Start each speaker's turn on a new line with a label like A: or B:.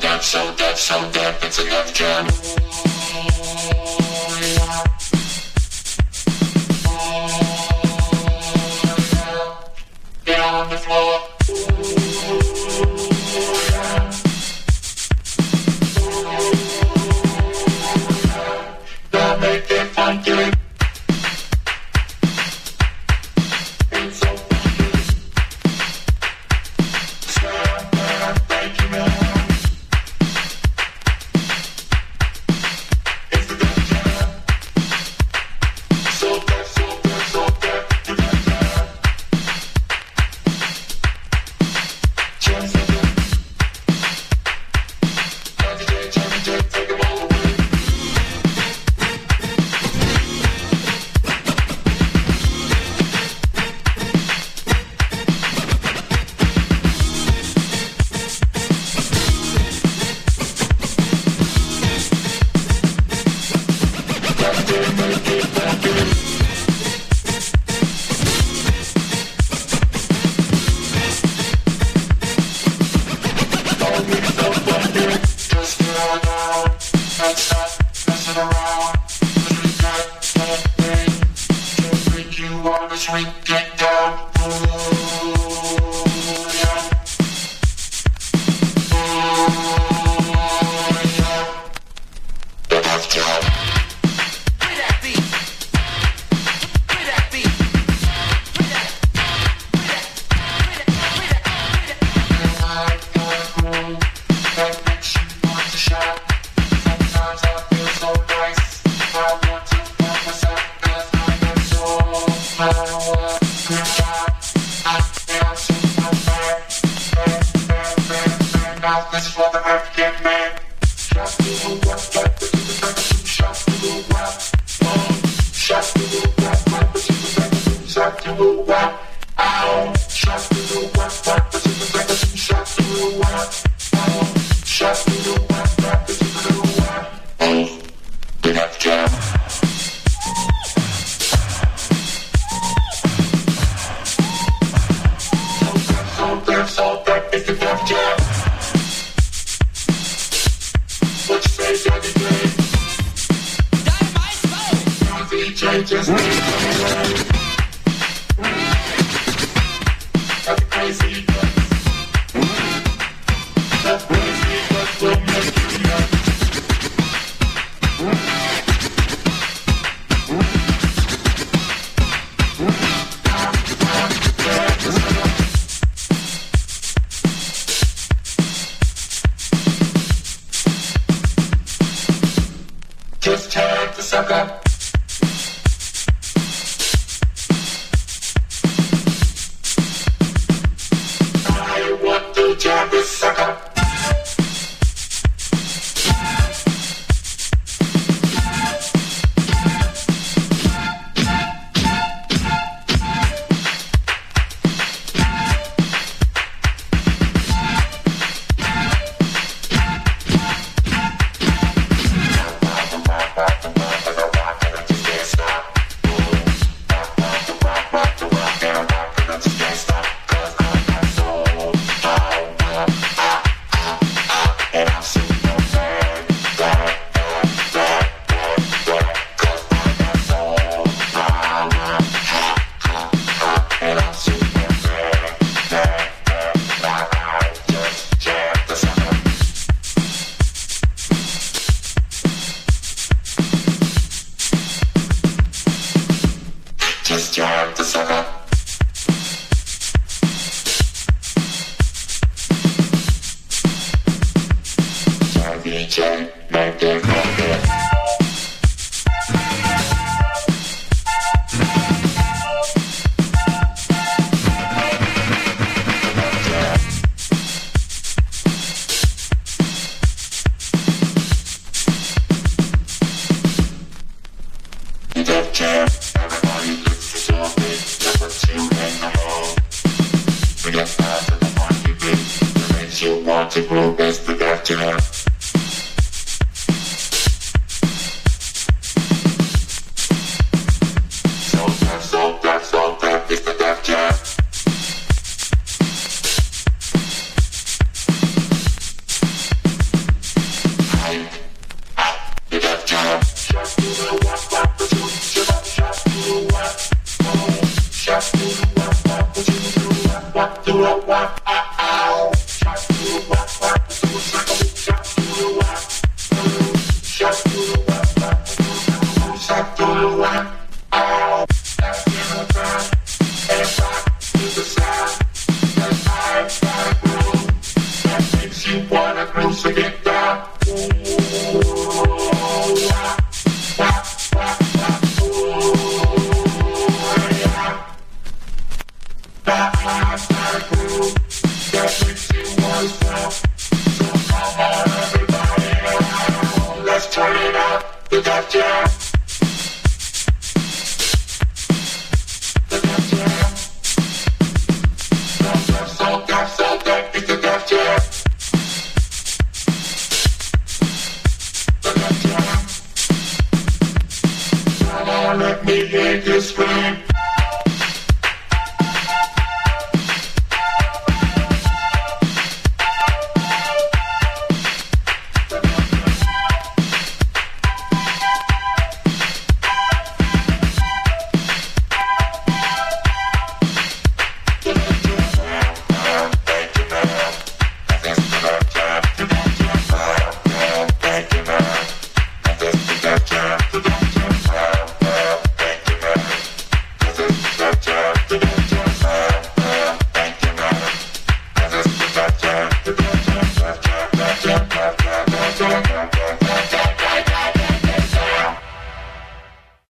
A: deaf, it's a left jam. Get on the floor. Gotta make it funky. It's so funky. Stand there, thank you, man. It's the death jam. So deaf, the death jam. Chance of it. DJ, take them all away. Get down, the death jam.
B: Play that beat. Play that beat. Play that.
A: That makes you want to shout. Sometimes I feel so nice. I want to put myself as I am so power. Good job. I feel super bad. Now this is for the African man. Shot to the west, like the shot to the west. Shot to the west, like the shot to the west. Ow! Shot to the west, like the shot to the west. Shot to the west, like the west. Oh, the death jam. So deaf, it's the death jam. What you say, Daddy J?
B: Dynamite smoke.
A: Now DJ just needs some away. That's crazy guts. That crazy guts will make you nuts. Just turn the sucker. I want to jam this sucker. Just jam the sucker. DJ, make it funky. The death jam. Everybody looks for something. That's what you in the hole. We get past the funky beat. That makes you want to groove. That's the death jam. So deaf, it's the death jam. to get down. That high groove that makes you want to stop. So come on everybody, let's turn it up. The Def Jam. The Def Jam. So good, it's the Def Jam. The Def Jam. Come on, let me hear you scream.